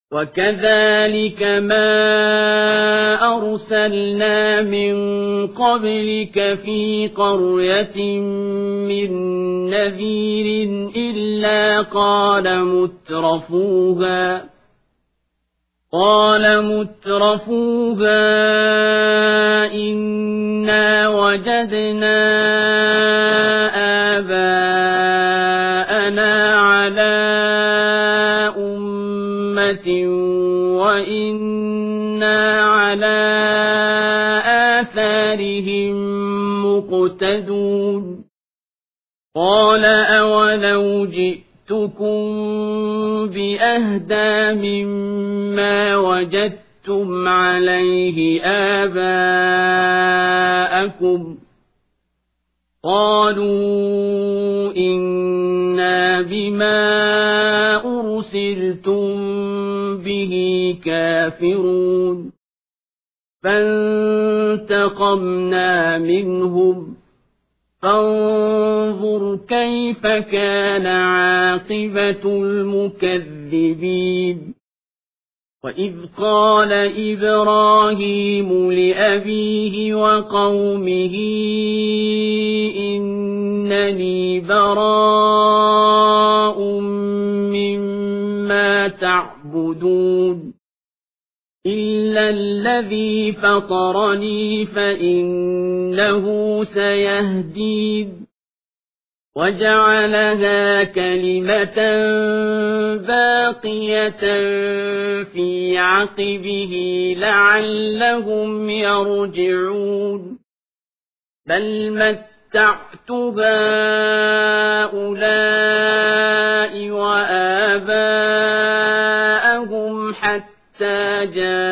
وكذلك ما أرسلنا من قبلك في قرية من نذير إلا قال مترفوها إنا وجدنا آباءنا على أمة وإنا على آثارهم مقتدون قال أولو جئتكم بأهدى مما وجدتم عليه آباءكم قالوا إنا بما أرسلتم به كافرون فانتقمنا منهم فانظر كيف كان عاقبة المكذبين وإذ قال إبراهيم لأبيه وقومه إنني براء مما تعبدون إلا الذي فطرني فإنه سيهدين وجعلها كلمة باقية في عقبه لعلهم يرجعون بل متعت هؤلاء وآباءهم حتى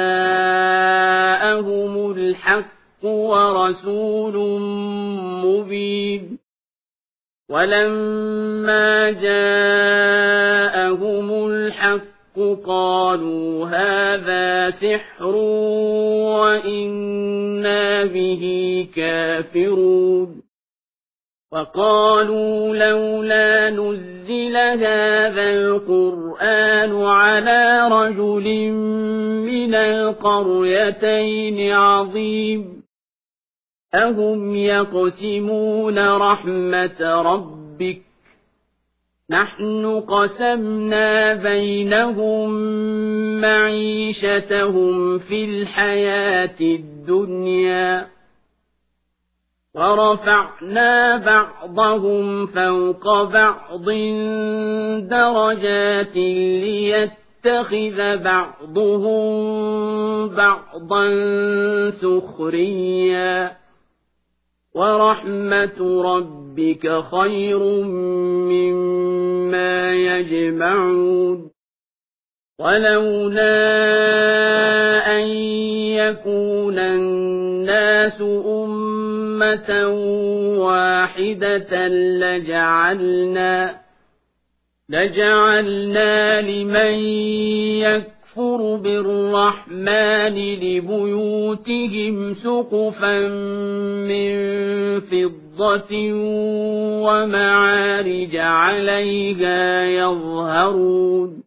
جاءهم الحق ورسول مبين ولما جاءهم الحق قالوا هذا سحر وإنا به كافرون وقالوا لولا نزل هذا القرآن على رجل من القريتين عظيم أهم يقسمون رحمة ربك نحن قسمنا بينهم معيشتهم في الحياة الدنيا ورفعنا بعضهم فوق بعض درجات ليتخذ بعضهم بعضا سخريا ورحمة ربك خير مما يجمعون ولولا أن يكون الناس أمة واحدة لجعلنا لمن يكفر بالرحمن لبيوتهم سقفا من فضة ومعارج عليها يظهرون